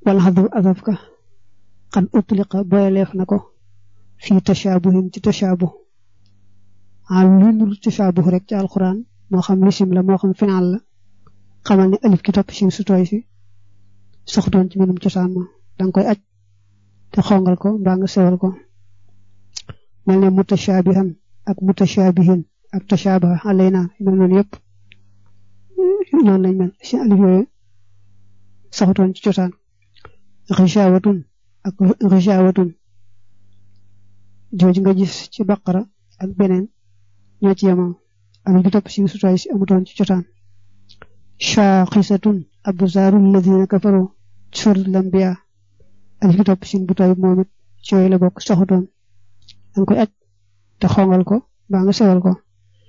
wal hadu azafka qad utliqa boyaleef nako fi tashabuhin ci tashabuh lu tashabuh rek ci alquran mo xam lisim la mo xam final la xamal ni alif ki top ci su toy ci soxdoon ci minum cosaan ma dang koy aj te xongal ko mbaa nga sewal ko melne mutashabihan ak mutashabihin ak tashabaha alayna non yépp non lañ mel ci alif yoy soxdoon ci cosaan ghishawatun ak ghishawatun jooju nga gis ci baqara ak benen ñoo ci yama alif ki top ci su toy ci amutoon ci cosaan shaqisatun abzarul ladina kafaru suratul anbiya alif ki top ci bu toy momit ci yoy la bok soxdoon dang koy aj te xongal ko ba nga sewal ko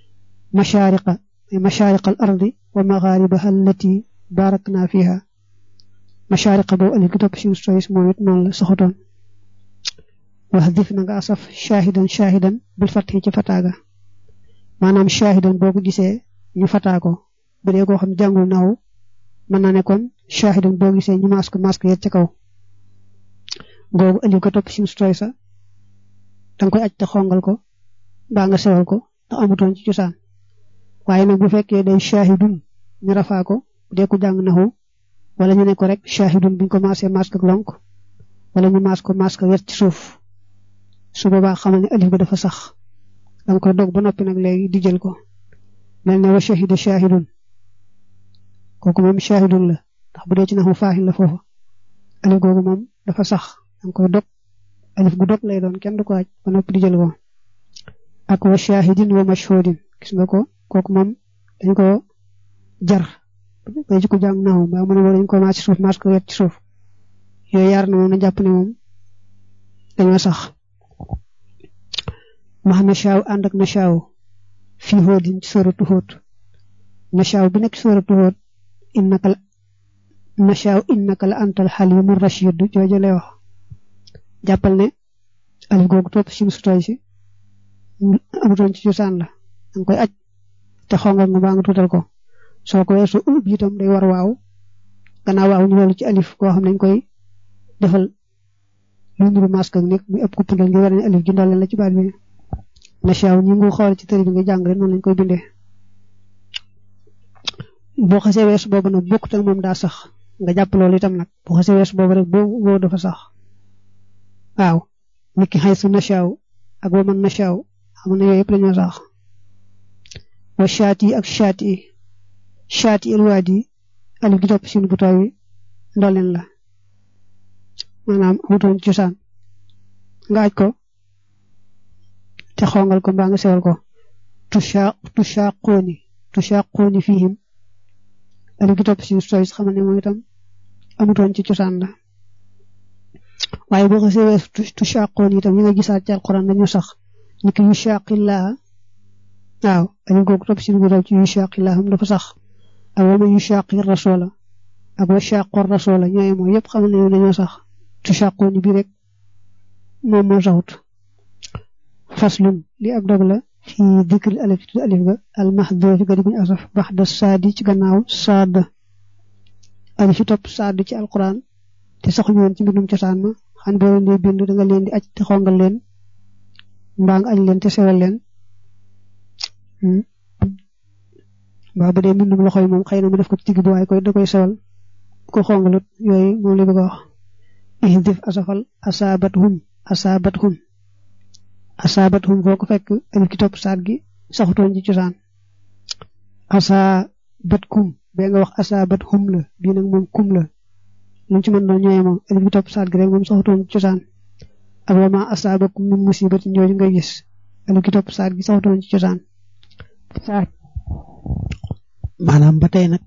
mashariqal ardi wa magharibaha allati barakna fiha mashariqa bo alif ki top ci soyis momit non la soxdoon wahdif na nga asaf shahidan bil fathi ci fataga manam shahidan boko gisee ñu fata ko bu dee ko xam jangul naw man na ne kon shahidan bo gisee ñu masque yet ci kaw gogu alif ko top ci soyisa dang koy aj te xongal ko ba nga sewal ko te amutoon ci cosaan waaye nag bu fekkee day shahidun ñu rafaa ko dee ko jàng naxu wala ñu ne ko rek shahidun buñ ko maasee masque ak lonk wala ñu masque wet ci suuf su boobaa xamal ne alif ba dafa sax dang koy dog ba noppi nag léegi di jël ko mel ne wa shahida shahidun kooku moom shahidun la ndax bu dee ci naxu faahil la foofu alif googu moom dafa sax dang koy dog alif gu dog lay doon kenn du ko aj ba noppi di jël ko ak wa shahidin wa mashhudin gis nga ko kooku moom dañ ko jar bay ci ko jàng naw ba mu ne dañ ko ma ci suuf mas ko wet ci suuf yoy yar na moom na jàpp ne moom dañoo sax mahna shaw ànd ak na shaw fi hodin ci suratu hud na shaw bi nekk suratu hud innaka la antal halimur rashid jooju lay wax jàppal ne alif googu topp ci su toy ci amutoon ci cosaan la dang koy aj te xongal nga ba nga tutal ko soo ko weesu bi itam day war waaw gannaaw waaw ñu loolu ci alif koo xam nañ koy defal lu nuru masque ak nekk muy ëpp ko pundal ngi war ne alif gi ndal la ci baat bi na shaw ñi ngu xool ci tëri bi nga jàng rek noonu lañ koy bindee boo xasee weesu boobu nag bokkut ak moom daa sax nga jàpp loolu itam nag boo xasee weesu boobu rek boo dafa sax waaw niki haysu nashaw ak wa man nashaw xam na yooyu yëpp lañoo sax wa shati ak shati el wadi alif gi topp seen bu taw yi ndolen la maanaam amutoon cosaan nga aj ko te xongal ko mbaa nga sewal ko tushaqoni fihim alif gi topp seen soy xamal ne moom itam amutoon ci cosaan la waaye boo xasee wees tushaqoni itam yi nga gisaat ci alquran dañu sax niki yushaqillah waaw alif googu topp seen bu taw ci yushaqillah dafa sax ak wa man yushaqir rasula ak wa shaqor rasula ñooy mooy yépp xamal ne dañoo sax tushaqoni bi rek moom moo saxut faslun li ab dog la fi dhikr alif ga al mahdhuf ga di buñ asaf baxda saadi ci gannaaw saad alif topp saad ci alquran te saxu ñoon ci mbindum cosaan ma xan boo leen di bind da nga leen di aj te xongal leen mbaa nga aj leen te sewal leen ba bu dee mbindum loxoy moom xëy na mu def ko ci digg bi waaye da koy sewal ko xongalut yooyu moom li bëgg a wax ihdif asafal asabathum foo ko fekk alif ki topp saat gi saxutoon ci cosaan asabatkum be nga wax asabathum la bii nag moom kum la lu ci mën doon ñooye moom alif ki topp saat gi rek moom saxutoon ci cosaan ak wa ma asabakum min musibatin jooju ngay gis alif ki topp saat gi saxutoon ci cosaan saat maanaam ba tey nag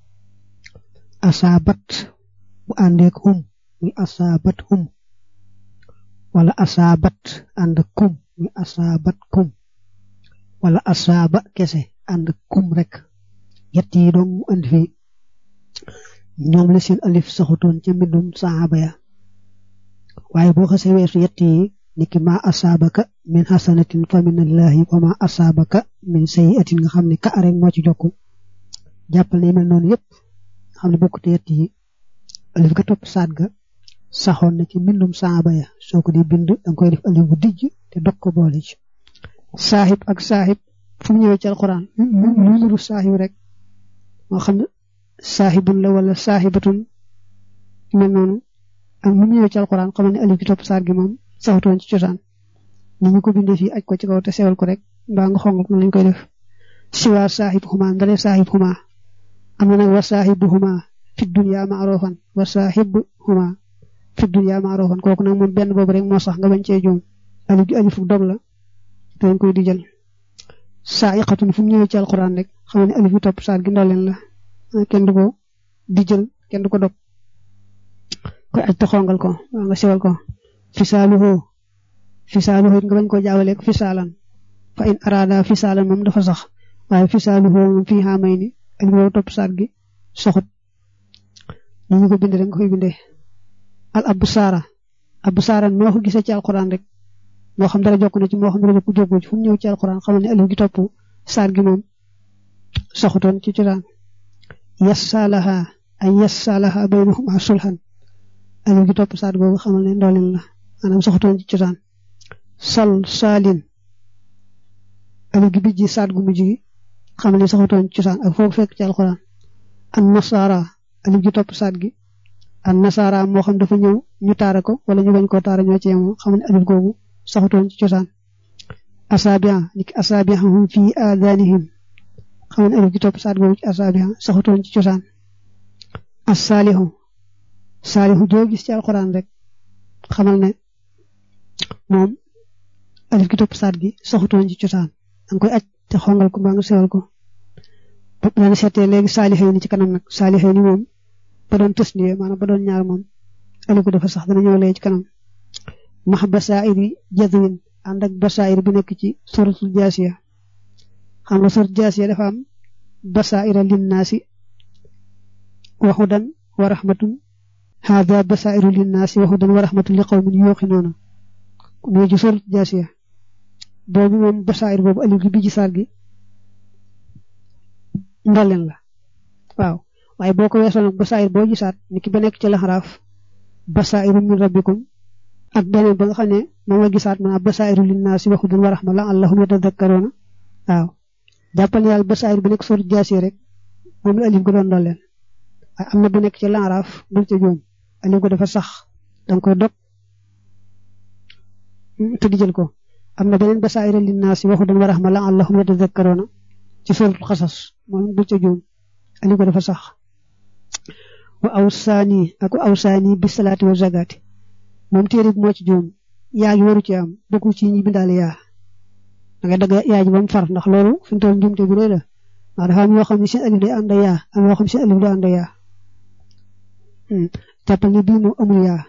asabat bu àndeek muy asabathum wala asabat ànd kum muy asabatkum wala asaba kese ànd kum rek yett yi doon mu andi fi ñoom la seen alif saxutoon ci mbindum saxaaba ya waaye boo xasee weesu yett yi niki ma asabaka min hasanatin fa minallahi wa ma asabaka min sayyi'atin nga xam ne ka rek moo ci jokku jàppal ne mel noonu yépp xam ne bokkute yett yi alif ga topp saat ga saxoon na ci mbindum saaba ya soo ko di bind danga koy def alif bu dijj te dog ko boole ci saahib ak saahib fu mu ñëwee ci alquran lu nuru saahib rek moo xam ne saahibun la wala saahibatun mel noonu ak mu ñëwee ci alquran xamal ne alif gi topp saar gi moom saxutoon ci cosaan ni ñu ko bindee fii aj ko ci kaw te sewal ko rek mbaa nga xongal ko lañ koy def siwaa saahib huma ndale saahib huma am na nag wa saahibu huma fi dunya ma'rufan wa saahibu huma fi dunya ma'rufan kooku nag moom benn boobu rek moo sax nga bañ cee juum alif gi alifu dog la dañ koy di jël saa'iqatun fu mu ñëwee ci alquran rek xam ne alif gi topp saar gi ndolleen la kenn du ko di jël kenn du ko dog koy aj te xongal ko waa nga sewal ko fisaaluhu nga bañ koo jaawale ko fisaalan fa in arada fisaalan moom dafa sax waaye fisaaluhu moom fii xaamay ni alif boobu topp saar gi soxut ni ñu ko bindee rek nga koy bindee al absaara noo ko gisee ci alquran rek moo xam dara jokk na ci moo xam dara jokku ci fu mu ñëw ci alquran xamal ne alif gi topp saar gi moom soxutoon ci cosaan yassalaha baynahuma sulhan alif gi topp saar googu xamal ne ndolin la maanaam soxutoon ci cosaan saalin alif gi bijji saar gu mujj gi xamal ne soxutoon ci cosaan ak foofu fekk ci alquran an nasara alif gi topp saar gi an nasara moo xam dafa ñëw ñu taara ko wala ñu bañ koo taara ñoo ci yemoo xam ne alif googu saxutoon ci cosaan asaabiha niki asaabihahum fi aadanihim xam ne alif gi topp saar googu ci asaabiha saxutoon ci cosaan as-saalihu joo gis ci alquran rek xamal ne moom alif gi topp saar gi saxutoon ci cosaan danga koy aj te xongal ko mbaa nga sewal ko ba dana seetee léegi saalixee ni ci kanam nag saalixee ni moom ba doon tasniye maanaam ba doon ñaar moom alif gi dafa sax dana ñëw léegi ci kanam max basaa'iri jadwin ànd ak basaa'ir bi nekk ci suratul jaasiya xam nga suratul jaasiya dafa am basaa'ira linnaasi wa hudan wa rahmatun hada basaa'iru linnaasi wa hudan wa rahmatun li qawmin yuqinuuna mu ci suratul jaasiya boobu moom basaa'ir boobu alif gi bi ci saar gi ndolleen la waaw waaye boo ko weesoo nag basaa'ir boo gisaat ni ki ba nekk ci laxaraaf basaa'iru min rabbikum ak beneen ba nga xam ne moom la gisaat maanaam basaa'iru linnaasi wa hudan wa rahma la'allahum yatadhakkaruuna waaw jàppal ne daal basaa'ir bi nekk suratul jaasiya rek moom la alif gi doon ndolleen waaye am na bu nekk ci laxaraaf bul ca juum alif gi dafa sax danga koy dog te di jël ko am na beneen basaa'iru linnaasi wa hudan wa rahma la'allahum yatadhakkaruuna ci suratul xasas moom bul ca juum alif gi dafa sax wa awsaani bi salaati wa zakaati moom téere bi moo ci juum yaa ji waru ci am bokkul ci ñi bindaale yaa da ngay dagg yaa ji ba mu far ndax loolu fi mu toll njuumte bu rëy la ndax dafa am ñoo xam ne seen alif day ànd yaa am ñoo xam ne seen alif day ànd yaa jàppal ni bii moom amul yaa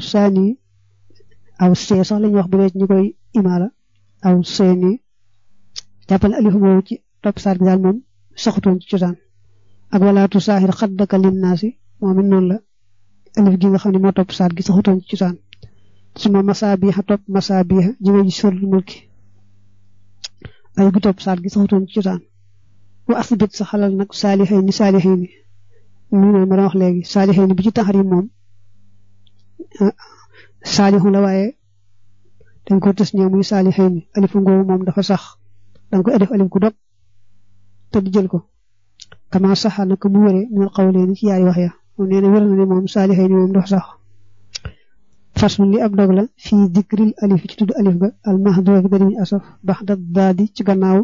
aw see sax lañuy wax bu dee ñu koy imaala aw seeni jàppal ne alif boobu ci topp saar gi daal moom saxutoon ci cosaan ak walaatu saaxir xaddaka linnaasi moom it noonu la alif gi nga xam ne moo topp saar gi saxutoon ci cosaan suma masaabiha topp masaabiha jigéen ji suratul mulki alif gi topp saar gi saxutoon ci cosaan wa asbit sa xalal nag saalixayni mu ne ma wax léegi saalixayni bi ci taxarim moom saalixu la waaye dañ ko tës ñëw muy saalixayni alifu ngoowu moom dafa sax danga koy def alif gu dog te di jël ko kama saxa naka mu wéree minal qawleeni ci yaari wax ya moom nee na wér na ne moom saalixayni moom dafa sax faslun li ab dog la fii dikril alif ci tudd alif ga al mahdhuf ga diñu asaf baxda daadi ci gannaaw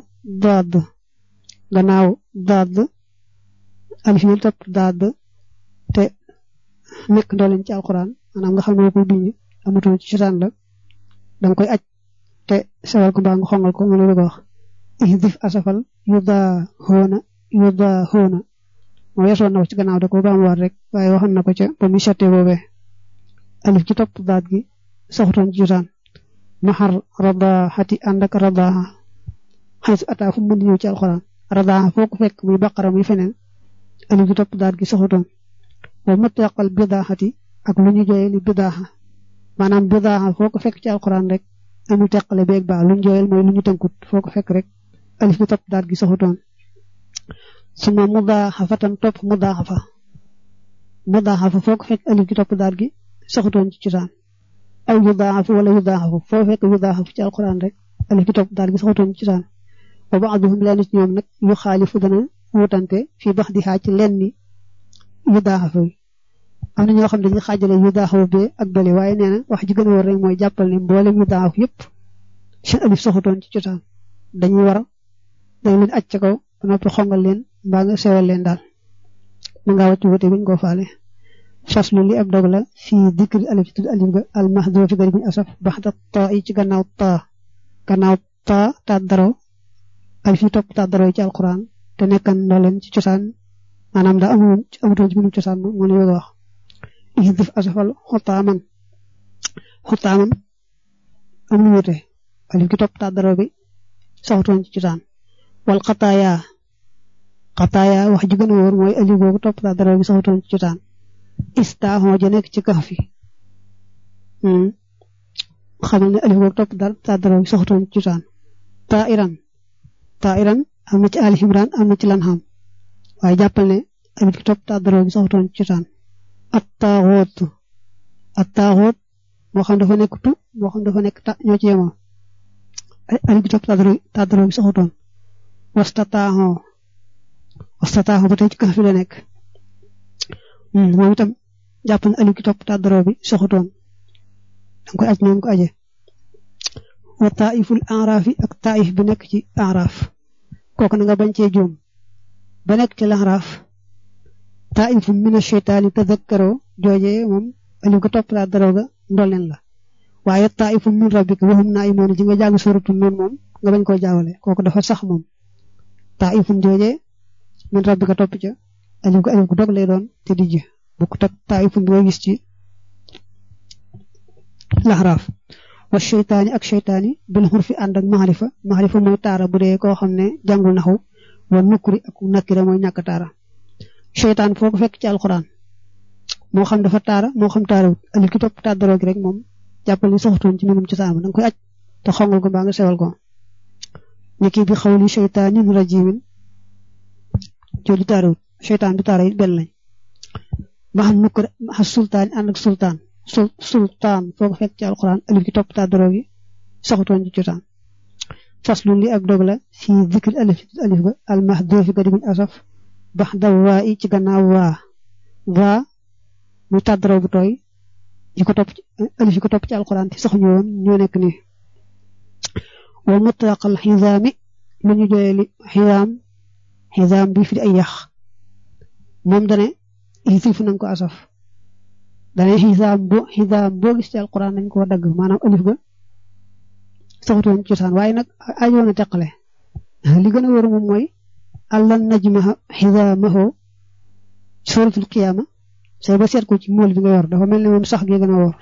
daad alif yi topp daad te nekk ndooleen ci alquran maanaam nga xam ne koy bind amutoon ci cosaan la danga koy aj te sewal ko mbaa nga xongal ko mu la bëgg a wax ihdif asafal yudaa hoona moo yesoon na ko ci gannaaw da ko baam war rek waaye waxoon na ko ca ba muy settee boobee alif ci topp daat gi saxutoon ci cosaan maxar radaxati ànd ak radaxa xaysu ataa fu mën di ñëw ci alxuraan radaxa foo ko fekk muy baqara muy feneen alif ci topp daat gi saxutoon wa mutlaqal bidaxati ak lu ñu jooyee li bidaxa maanaam bidaxa foo ko fekk ci alxuraan rek amul teqale beeg baa lu ñu jooyal mooy lu ñu tënkut foo ko fekk rek alif ci topp daat gi saxutoon suma mudaaxafatan topp mudaaxafa foo ko fekk alif gi topp daat gi saxutoon ci cosaan aw yudaafu wala yudaafu foo fekk yudaafu ci alquran rek alif gi topp daal gi saxutoon ci cosaan wa ba'duhum leen ci ñoom nag yu xaalifu dana wutante fi bax di xaa ci lenn ni yudaafu am na ñoo xam dañuy xaajale yudaafu be ak bële waaye nee na wax ji gën a war rek mooy jàppal ne mboolem yudaafu yëpp seen alif saxutoon ci cosaan dañuy war dañ leen acc kaw ba noppi xongal leen mbaa nga sewal leen daal mu nga wacc wute buñ ko faale faslu li ab dog la fi dikri alif ci alif ga al mahdhuf fi gari asaf baxda ta yi ci gannaaw ta daro alif yi topp ta daro ci alquran te nekkan no leen ci cosaan maanaam da amutoon ci mënu cosaan mo ñu wax ihdif asafal xutaaman am lu wute alif gi topp ta daro bi saxutoon ci cosaan wal xataaya wax ji gën a wóor mooy alif googu topp ta daro bi saxutoon ci cosaan istaaxoo ja nekk ci kax fi xamal ne alif googu topp ta daro bi saxutoon ci cosaan tairan am na ci Ali Imran am na ci Lanham waaye jàppal ne alif gi topp ta daro bi saxutoon ci cosaan at-taaxoot moo xam dafa nekk tu moo xam dafa nekk ta ñoo ci yemoo alif gi topp ta daro bi saxutoon wastataaxoo ba tey ci kax fi la nekk moom itam jàpp na alif gi topp ta daro bi saxutoon danga koy aj noonu ko aje wa taiful araf ak taif bi nekk ci araf kooku na nga bañ cee juum ba nekk ci l'araf taifu min ash-shaytani tadhakkaro jooje moom alif gi topp ta daro ga ndolleen la waaye taifu min rabbika wa hum naa'imuun ji nga jàng suratu noonu moom nga bañ koo jaawale kooku dafa sax moom taifu jooje min rabbika topp ca alif gu dog lay doon te di ji bu ko tak taifu bi nga gis ci laxraaf wa sheytaani ak sheytaani bil xurfi ànd ak maxarifa mooy taara bu dee koo xam ne jàngul naxu wa nukkuri ak nakira mooy ñàkk taara sheytaan foo ko fekk ci alxuraan moo xam dafa taara moo xam taarawut alif gi topp ta daro gi rek moom jàppal ni saxutoon ci minum ci saama danga koy aj te xongal ko mbaa nga sewal ko niki bi xawli sheytaanin rajimin jooju taarawut sheytaan bi taara it benn lañ maxam nukkuri maxam sultaan ànd ak sultaan foo ko fekk ci alquran alif gi topp ta daro gi saxutoon ci cosaan faslu li ak dog la fi zikri alif ga al mahdhuf ga digun asaf baxda waa i ci gannaaw waa muy ta daro bu tooy yi ko topp alif yi ko topp ci alquran te saxuñu woon ñoo nekk nii wa mutlaqal xizaami lu ñu jooyeli xizaam bi fi ay yax moom dane isif nañ ko asaf dane xizaam boo gis ci alquran nañ ko dagg maanaam alif ga saxutoon ci cosaan waaye nag ajoon a teqale li gën a wóor moom mooy allan najmaha xizaamaho suratul qiyaama say ba seet ko ci mool bi nga yor dafa mel ne moom sax gi gën a wóor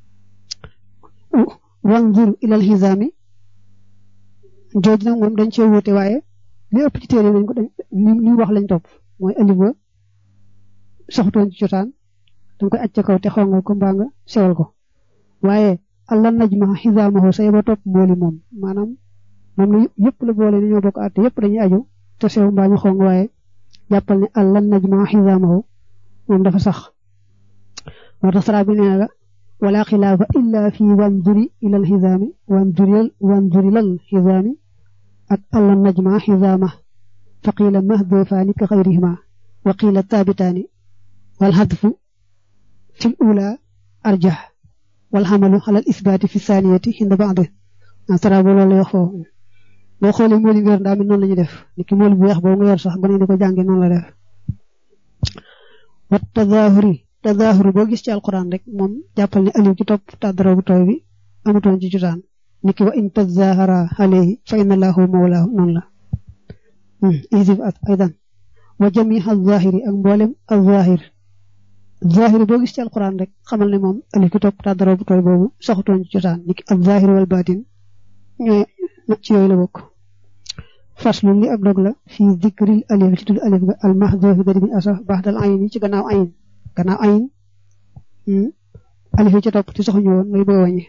wanzur ilal xizaami jooj nag moom dañ cee wóote waaye li ëpp ci téere nañ ko ni wax lañ topp mooy alif ga saxutoon ci cosaan danga koy acca kaw te xongal ko mbaa nga sewal ko waaye allah najma xizaamahu say ba topp mooli moom maanaam moom la yëpp la boole ni ñoo bokk àtte yëpp dañuy aju te sew mbaa ñu xong waaye jàppal ne allah najma xizaamahu moom dafa sax moo tax sara bi nee la wala xilaafa illa fi wanzuri ilal xizaami wanzuri lal xizaami ak allah najma xizaama fa qiila mahdufaani ka xayrihima wa qiila taabitaani wal hadfu fi ula arjah wal xamalu xalal isbaati fi saaniyati inda ba'di sara bo loolu wax foofu boo xoolee mooli nga yor daa mel noonu la ñuy def ni ki mooli bu weex boobu nga yor sax ba ne di ko jànge noonu la def wa tadaahuri boo gis ci alquran rek moom jàppal ne alif ci topp ta daro bu tooy bi amutoon ci cosaan ni ki wa in tazahara alayhi fa inna lahu mawlaahu noonu la isif aydan wa jami az-zahiri ak mboolem az-zahir zahiri boo gis ci alquran rek xamal ne moom alif gi topp ta daro bu tooy boobu saxutoon ci cosaan ni ki az-zahir wal batin ñooy ci yooyu la bokk faslu li ab dog la fi zikril alif ci tudd alif ga al mahdhuf ga di asaf ba'dal ayn ci gannaaw ayn alif ci topp ci saxuñu woon ngay bëgg wàññi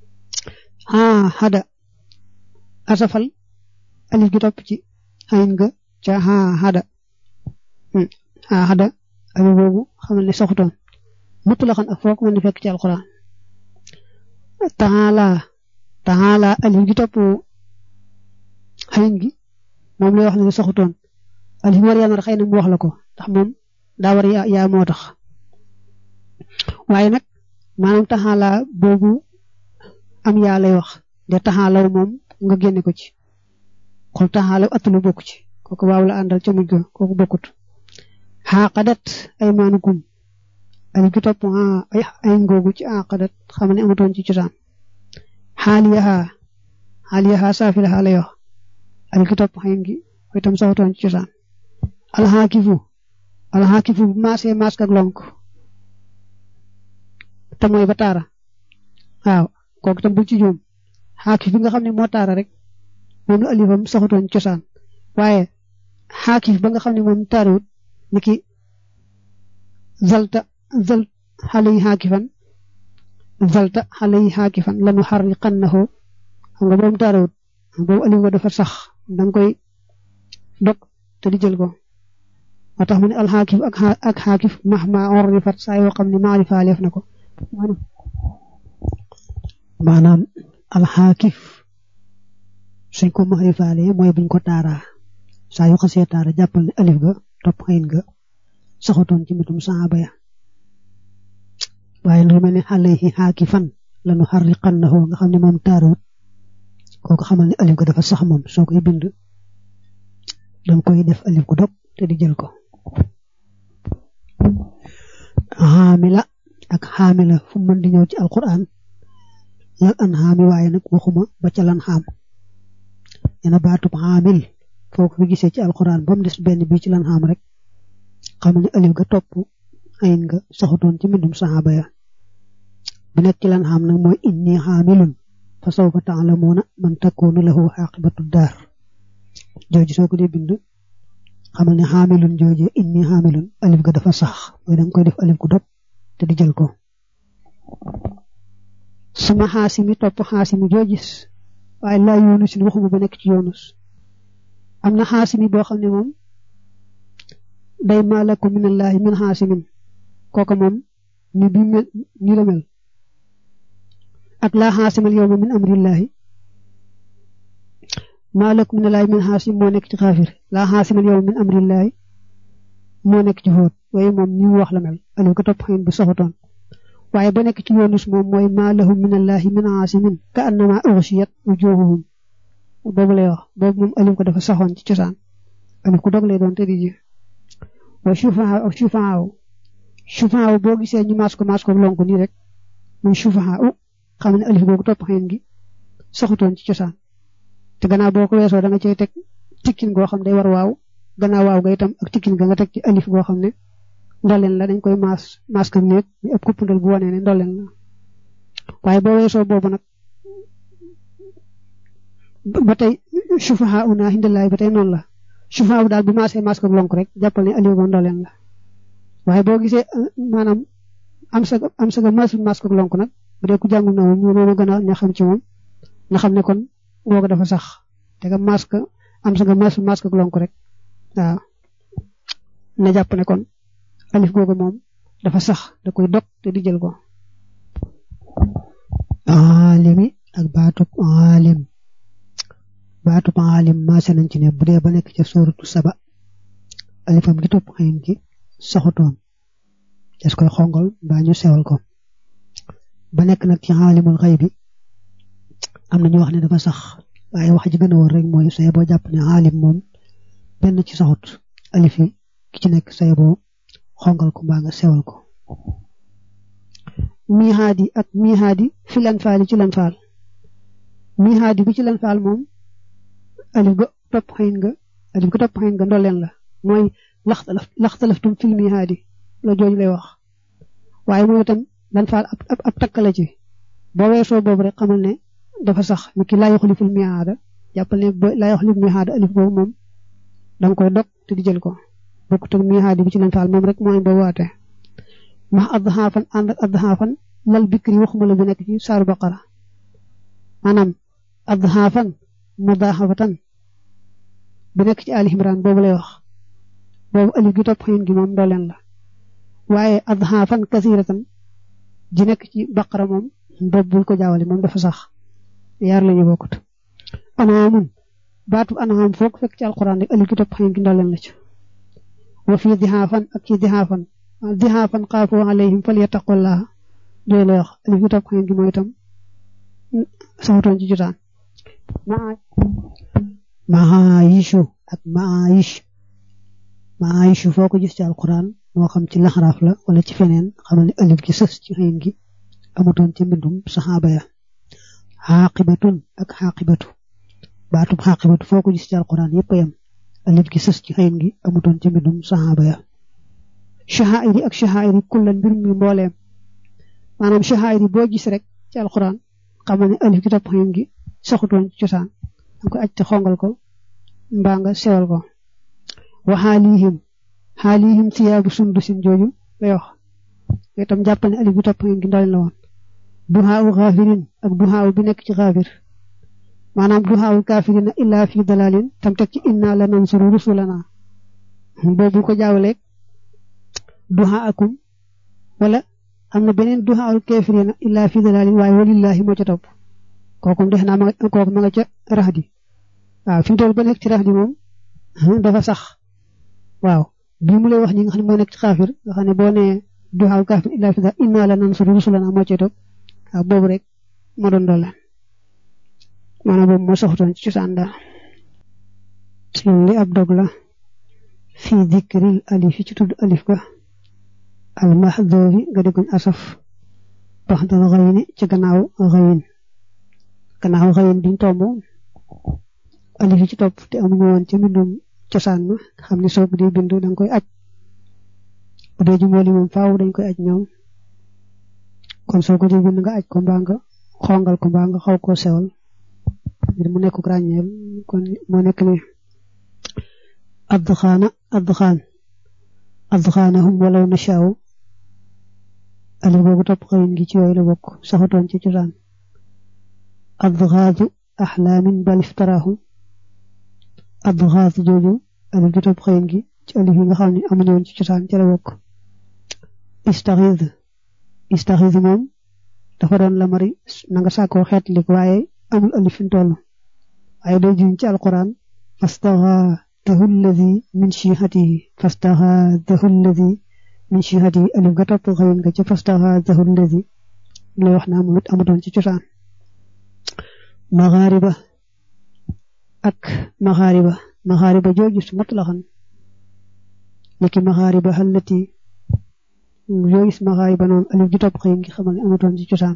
hada asafal alif gi topp ci ayn ga ca hada alif boobu xamal ne saxutoon mutlaqan ak foko mën fekk ci alquran ta'ala alif gi topp xayin gi moom lay wax ne saxutoon alif war yaa xëy na mu wax la ko ndax moom daa war yaa moo tax waaye nag maanaam ta'ala boobu am yaa lay wax de ta'ala moom nga génne ko ci xol ta'ala atlu bokku ci kooku waaw la àndal ca mujj kooku bokkut xaqadat ay maanukum alif gi topp ay ngoogu ci aqadat xam ne amatoon ci cosaan xaaliyaha saafilaha lay wax alif gi topp xayin gi itam saxutoon ci cosaan alxaakifu bu maasee mask ak lonk te mooy ba taara waaw kooku tam bu ci juum xaakif bi nga xam ne moo taara rek moom la alifam saxutoon ci cosaan waaye xaakif ba nga xam ne moom taarawut niki zalta xalay xaakifan lanu xarriqannahu xam nga boobu taarawut boobu alif nga dafa sax danga koy dog te di jël ko moo tax mu ne alxaakif ak xaakif mahma orrifat saa yoo xam ne maarifa leef na ko maanaam alxaakif suñ ko maarifaale mooy buñ ko taaraa saa yu xasee taara jàppal ne alif ga topp xayin ga saxutoon ci mitum saaba ya waaye lu mel ne alayhi xaakifan lanu xarriqannahu nga xam ne moom taarawut kooku xamal ne alif ga dafa sax moom soo koy bind danga koy def alif gu dog te di jël ko xaamila ak xaamila fu mën di ñëw ci alquran lal an xaami waaye nag waxuma ba ca lan xaam ñena baatub xaamil foo ko fi gisee ci alquran ba mu des benn bii ci lan xaam rek xamal ne alif ga topp ayin nga saxutoon ci mbindum saxaaba ya bu nekk ci lan xaam nag mooy inni xaamilun fa sawfa ta'lamuuna man takunu lahu aqibatu daar jooju soo ko dee bind xamal ne xaamilun jooju inni xaamilun alif ga dafa sax mooy danga koy def alif gu dog te di jël ko suma xaasimi topp xaasimi joojis waaye laa yunus ni waxuma ba nekk ci yunus am na xaasimi boo xam ne moom day maalaku minallahi min xaasimin kooka moom ni bi mel ni la mel ak laa xaasimal yawma min amrillahi maalaku minallahi min xaasim moo nekk ci xaafir laa xaasimal yawma min amrillahi moo nekk ci xóot waaye moom ni mu wax la mel alif ko topp xayin bu saxutoon waaye ba nekk ci yunus moom mooy maa lahum minallahi min xaasimin ka annama ughshiyat wujuhuhum boobu lay wax boobu moom alif ko dafa saxoon ci cosaan alif ku dog lay doon te di ji wa shufaa boo gisee ñu maas ko lonku nii rek muy shufaa xam ne alif googu topp xayin gi saxutoon ci cosaan te gannaaw boo ko weesoo da nga cay teg tikkin goo xam day war waaw gannaaw waaw ga itam ak tikkin ga nga teg ci alif goo xam ne ndolleen la dañ koy maas ka néeg muy ëpp kuppandal bu wane ne ndolleen la waaye boo weesoo boobu nag ba tey shufaa una hindallaay ba tey noonu la shufaa daal bu maasee maas ko lonk rek jàppal ne alif go ndolleen la waaye boo gisee maanaam am sa ga maas ko lonk nag bu dee ku jàngul na ñu moom a gën a ne xam ci moom na xam ne kon googu dafa sax te nga am sa ga maas ko lonk rek waaw na jàpp ne kon alif googu moom dafa sax da koy dog te di jël ko alimi ak baatub alim maase nañ ci ne bu dee ba nekk ca suuratu saba alifam gi topp xayin gi saxutoon des koy xongal mbaa ñu sewal ko ba nekk nag ci alimul xëy bi am na ñu wax ne dafa sax waaye wax ji gën a wóor rek mooy say boo jàpp ne alim moom benn ci saxut alif yi ki ci nekk say boo xongal ko mbaa nga sewal ko mihaadi ak mihaadi fi lan faali ci lan faal mihaadi bi ci lan faal moom alif ga topp xayin nga ndolleen la mooy laxtalaftum fil mihaadi la jooju lay wax waaye moom itam lan faal ab takkale ci boo weesoo boobu rek xamal ne dafa sax ni ki laa yuxliful mihaada jàppal ne laa yuxliful mihaada alif boobu moom danga koy dog te di jël ko bokkut ak mihaadi bi ci lan faal moom rek mooy ba waate max adhaafan ànd ak adhaafan lal bikri waxuma la bu nekk ci saaru baqara maanaam adhaafan mudaahafatan bu nekk ci ali imran boobu lay wax boobu alif gi topp xayin gi moom ndolleen la waaye adhaafan kasiratan ji nekk ci baqara moom boobu bul ko jaawale moom dafa sax yaar lañu bokkut anaamun baatu anaam foog fekk ci alquran rek alif gi topp xayin gi ndolleen la ci wa fi dihaafan ak ci dihaafan xaafu alayhim falyattaqullaha doy la wax alif gi topp xayin gi mooy itam saxutoon ci jotaan maayishu ak maayishu foo ko gis ci alquran moo xam ci laxaraaf la wala ci feneen xamal ne alif gi sës ci xayin gi amutoon ci mbindum saxaaba ya xaaqibatun ak xaaqibatu baatub xaaqibatu foo ko gis ci alquran yépp yam alif gi sës ci xayin gi amutoon ci mbindum saxaaba ya shahairi ak shahairi kullan mbir mi mbooleem maanaam shahairi boo gis rek ci alquran xamal ne alif gi topp xayin gi saxutoon ci cosaan danga koy aj te xongal ko mbaa nga sewal ko wa xaalihim thiyaabu sundusin jooju lay wax itam jàppal ne alif gi topp xayin gi ndolleen la woon duhaawu xaafirin ak duhaawu bi nekk ci xaafir maanaam duhaawu kaafirina illa fi dalalin tam teg ci inna la nansuru rusulana boobu ko jaawaleeg duhaakum wala am na beneen duhaawu kaafirina illa fi dalalin waaye walillahi moo ca topp kooku dex naa kooku ma nga ca raxdi waaw fi mu toll ba nekk ci raxdi moom dafa sax waaw bii mu lay wax ñi nga xam ne moo nekk ci xaafir nga xam ne boo nee duhaawu kaafir illa fi dalalin inna la nansuru rusulana moo ca topp waaw boobu rek moo doon doole maanaam boobu moo soxtoon ci cosaan daal li ab dog la fii dikril alif ci tudd alif ga al mahdoofi nga dégguñ asaf baxdal xayni ci gannaaw xayin biñ tomb alif ci topp te amuñu woon ci mbindum cosaan ma xam ne soog di bindu danga koy aj bu dee jumooli moom faaw dañ koy aj ñoom kon soo ko di bind nga aj ko mbaa nga xongal ko mbaa nga xaw koo sewal ngir mu nekk ràññeel kon moo nekk ni adxaanahum walaw nashaaw alif boobu topp xayin gi ci yooyu la bokk saxatoon ci cosaan adxaatu axlaamin bal iftaraahu adxaatu jooju alif gi topp xayin gi ci alif yi nga xam ne amuñu woon ci cosaan ci la bokk istaxiz moom dafa doon la mari na nga sàkkoo xeetlik waaye amul alif fi mu toll waaye day juñ ci alquran fastaxaadahu alladi min shiihatihi alif ga topp xayin nga ca fastaxaadahu alladi lay wax na amutoon ci cosaan maxaariba jooju su mutlaxan niki maxaariba allati yoo gis maxaariba noonu alif gi topp xayin gi xamal ne amutoon ci cosaan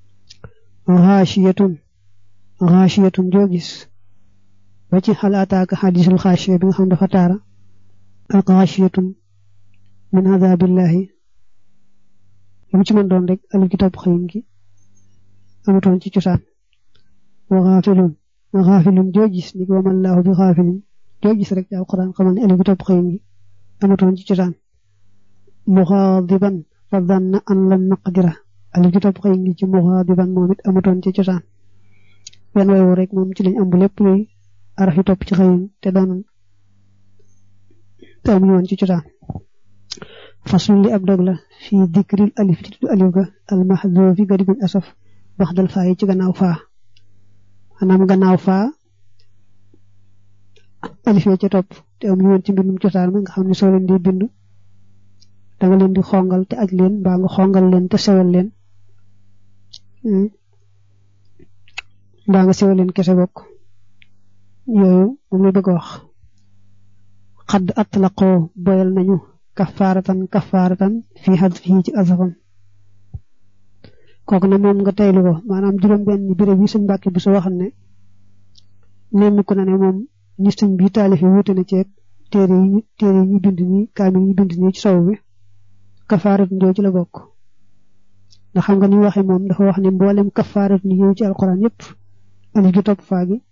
xaashiyatun joo gis ba ci hal ataaka hadiisul xaashiya bi nga xam dafa taara ak xaashiyatun min azaabillahi lu mu ci mën doon rek alif gi topp xayin gi amutoon ci cosaan wa xaafilun joo gis ni ko wamallaahu bi xaafilin joo gis rek ci alquran xamal ne alif gi topp xayin gi amutoon ci cosaan muxaadiban fa danna an lan naqdira alif gi topp xayin gi ci muxaadiban moom it amutoon ci cosaan wenn way rek moom ci lañ ëmb lépp luy araf yi topp ci xayin te doonoon te amuñu woon ci cosaan fasul li ab dog la fii dikril alif ci tudd alif ga al mahdoofi ga diguñ asaf baxdal faa yi ci gannaaw faa maanaam gannaaw faa alif yi ca topp te amuñu woon ci mbindum cosaan ma nga xam ne soo leen di bind danga leen di xongal te aj leen mbaa nga xongal leen te sewal leen mbaa nga sewal leen kese bokk yooyu moom lay bëgg a wax xadd atlaqoo boyal nañu kafaaratan fii xad fii ci asafam kooku na moom nga teylu ko maanaam juróom-benn béréb yi sëñ Mbàkke bu soo waxam ne nemmiku na ne moom ñi sëñ bi taalif yi wuute na ceeg téere yi ñu bind nii kaamil yi ñu bind nii ci sow bi kafaaratu njoo ci la bokk ndax xam nga ni waxe moom dafa wax ne mboolem kafaaratu ni ñëw ci alquran yépp alif gi topp faa gi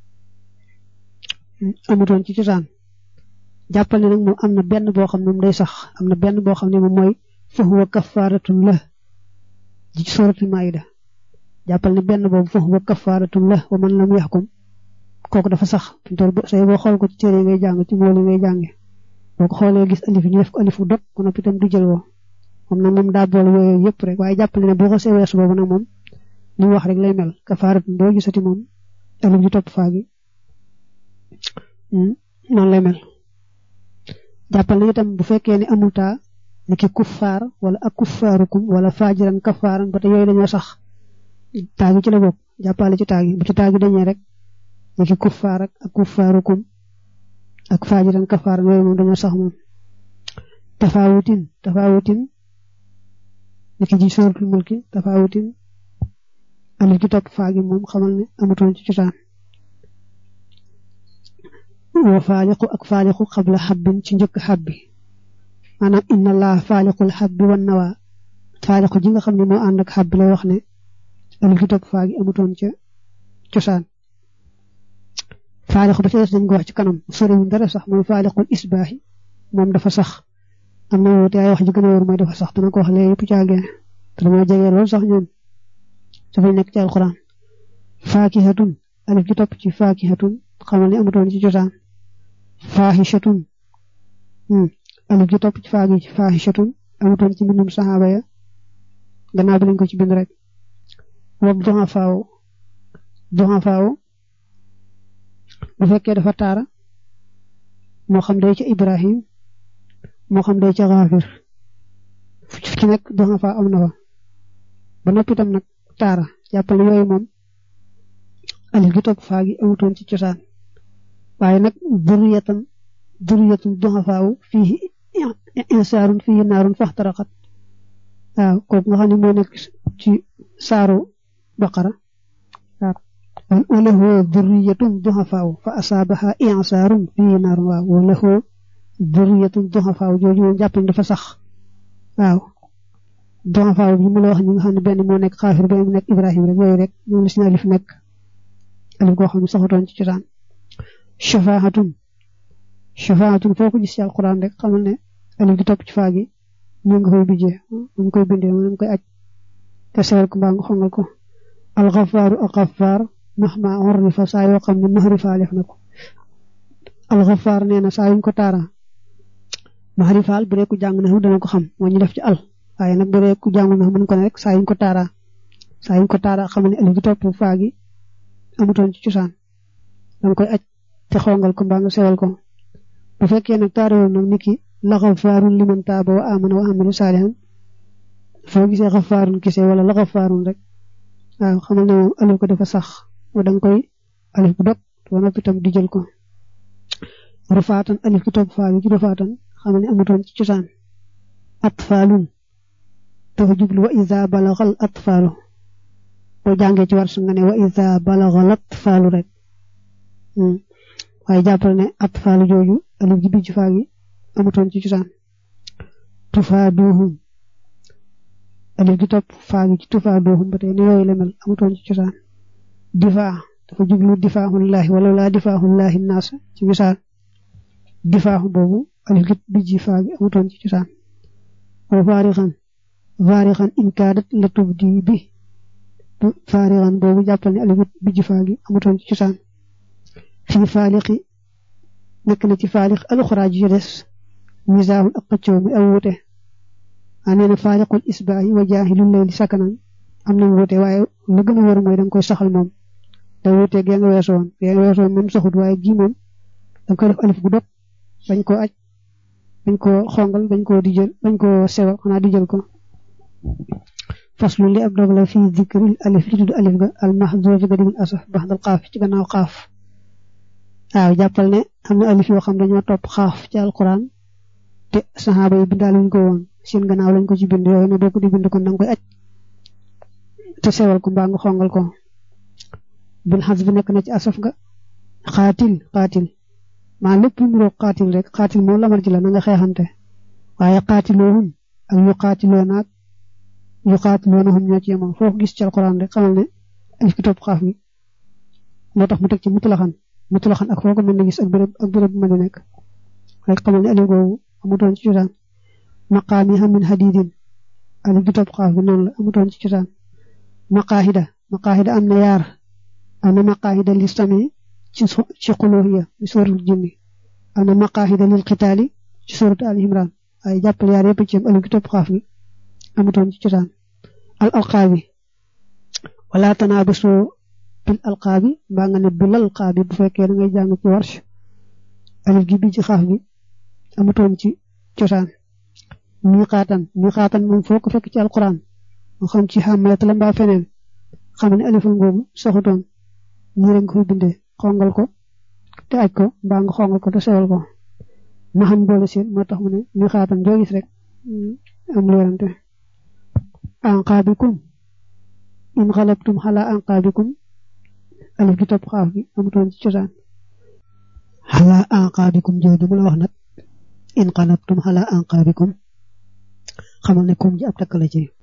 amutoon ci cosaan jàppal ne nag moom am na benn boo xam ne moom day sax am na benn boo xam ne moom mooy fa huwa kafaaratun la ji ci suratul maida jàppal ne benn boobu fa huwa kafaaratun la wa man lam yaxkum kooku dafa sax say boo xool ko ci téere ngay jàng ci mool yi ngay jànge boo ko xoolee gis alif ñu def ko alifu dot ko noppi itam du jël woo moom nag moom daa boole yooyu yëpp rek waaye jàppale ne boo ko see weesu boobu nag moom li mu wax rek lay mel kafaaratun doo gisati moom alif ji topp faa gi noonu lay mel jàppal na itam bu fekkee ne amul taa ni ki kuffaar wala ak kuffaarukum wala faajiran kafaaran ba te yooyu dañoo sax taa gi ci la bokk jàppale ci taa gi bu ci taa gi dañee rek ni ki kuffaar ak kuffaarukum ak faajiran kafaaran yooyu moom dañoo sax moom tafaawutin ni ki ji suratul mulki tafaawutin alif gi topp faa gi moom xamal ne amutoon ci cosaan wa faaliqu ak faaliqu qabla xabbin ci njëkk xabbi maanaam inna allah faaliqul xabbi wan nawa faaliqu ji nga xam ne moo ànd ak xabbi lay wax ne alif gi topp faa gi amutoon ca cosaan faaliqu ba ci des dañ ko wax ci kanam soriwul dara sax mooy faaliqul isbaahi moom dafa sax am na woote ay wax ji gën a wóor mooy dafa sax dana ko wax léegi yëpp caagee te dama jege lool sax ñoom dafay nekk ci alquran faakihatun alif gi topp ci faakihatun xamal ne amutoon ci cosaan faahishatun alif gi topp ci faa gi ci faahishatun amutoon ci mbindum saxaaba ya gannaaw bi lañ ko ci bind rek wa duhafaaw bu fekkee dafa taara moo xam day ca Ibrahim moo xam day ca Gaafir fu ci nekk duhafaaw am na fa ba noppi itam nag taara jàppal yooyu moom alif gi topp faa gi amutoon ci cosaan waaye nag duriyatun duhafaaw fii insaarun fii naarun faxtaraqat waaw kooku nga xam ne moo nekk ci saaru baqara walahu duriyatun duhafaaw fa asaabaha insaarun fii naarun waaw walahu duriyatun duhafaaw jooju moom jàpp dafa sax waaw duhafaaw bi mu la wax ñi nga xam ne benn moo nekk Xaafir benn mu nekk Ibrahim rek yooyu rek ñoom la si alif nekk alif goo xam ne saxutoon ci cosaan shafaatun foo ko gis ci alquran rek xamal ne alif gi topp ci faa gi ñu nga koy bijjee mu koy bindee mu koy aj te sewal ko mbaa nga xongal ko alxafaaru ak xafaar mahma urrifa saa yoo xam ne mahrifa def na ko alxafaar nee na saa yuñ ko taara mahrifaal bu dee ku jàng na dana ko xam moo ñu def ci al waaye nag bu dee ku jàngul na mën ko ne rek saa yuñ ko taara xamal ne alif gi topp faa gi amutoon ci cosaan danga koy aj te xongal ko mbaa nga sewal ko bu fekkee nag taarawul nag niki la xafaarun liman taaba wa amana wa amila saalihan foo gisee xafaarun kese wala la xafaarun rek waaw xamal ne moom alif ko dafa sax wa danga koy alif bu dog ba noppi tam di jël ko rufaatan alif ki topp faa gi ci rufaatan xamal ne amutoon ci cosaan atfaalun dafa jublu wa iza balagal atfaalu boo jàngee ci war su nga ne wa iza balagal atfaalu rek waaye jàppal ne atfaalu jooju alif gi bijj faa gi amutoon ci cosaan tufaaduhum alif gi topp faa gi ci tufaaduhum ba tey ne yooyu la mel amutoon ci cosaan difaa dafa jublu difaahullaahi wala laa difaahullaahi naas ci misaal difaahu boobu alif gi bijj faa gi amutoon ci cosaan wa faarixan in kaadat la tubdi bi faarixan boobu jàppal ne alif gi bijj faa gi amutoon ci cosaan fii faaliqi nekk na ci faaliq al-uxraa ji des misaahun ak xëccoo muy aw wuute nee na faaliqul isbaahi wa jaahilul layli sakanan am na wuute waaye lu gën a wóor mooy danga koy saxal moom te wuute gee nga weesoon moom saxut waaye gi moom danga koy def alif gu dog bañ koo aj bañ koo xongal bañ koo dijël bañ koo sewal xanaa dijël ko faslu li ab dog la fii dikril alif li tudd alif ga al mahduuf ga dimul asaf baxdal xaaf ci gannaaw xaaf waaw jàppal ne am na alif yoo xam dañoo topp xaaf ci alquran te saxaaba yi bindaal wuñ ko woon seen gannaaw lañ ko ci bind yooyu ne boo ko di bind kon danga koy aj te sewal ko mbaa nga xongal ko bil xas bi nekk na ci asaf nga xaatil maa lépp lu nuroo xaatil rek xaatil moom lamar ji la na nga xeexante waaye xaatiloohum ak yu xaatiloonaak yu xaatiloonahum ñoo ci yemoon foo ko gis ci alquran rek xamal ne alif ki topp xaaf gi moo tax mu teg ci mutlaxan ak foo ko mën a gis ak béréb bu mën a nekk rek xamal ne alif googu amutoon ci cosaan maqaamiha min hadidin alif gi topp xaaf gi noonu la amutoon ci cosaan maqaahida am na yaar am na maqaahida li sami ci xuluhiya ci suratul jinni am na maqaahida lil qitaali ci surat al imran waaye jàppal yaar yëpp ci alif gi topp xaaf gi amutoon ci cosaan al alqaabi wala tanaabasu bil alqaabi mbaa nga ne bil alqaabi bu fekkee da ngay jàng ci warsh alif gi bi ci xaaf gi amutoon ci cosaan miqaatan moom foo ko fekk ci alquran moo xam ci xàmmalet la mbaa feneen xam ne aliful ngoogu saxutoon ñi rek nga koy bindee xongal ko te aj ko mbaa nga xongal ko te sewal ko ma xam boole seen moo tax mu ne miqaatan doo gis rek am lu werante anqaabikum in xalabtum xala anqaabikum alif gi topp xaaf gi amutoon ci cosaan xala anqaabikum jooju mu la wax nag in xalabtum xala anqaabikum xamal ne kum ji ab takk la ci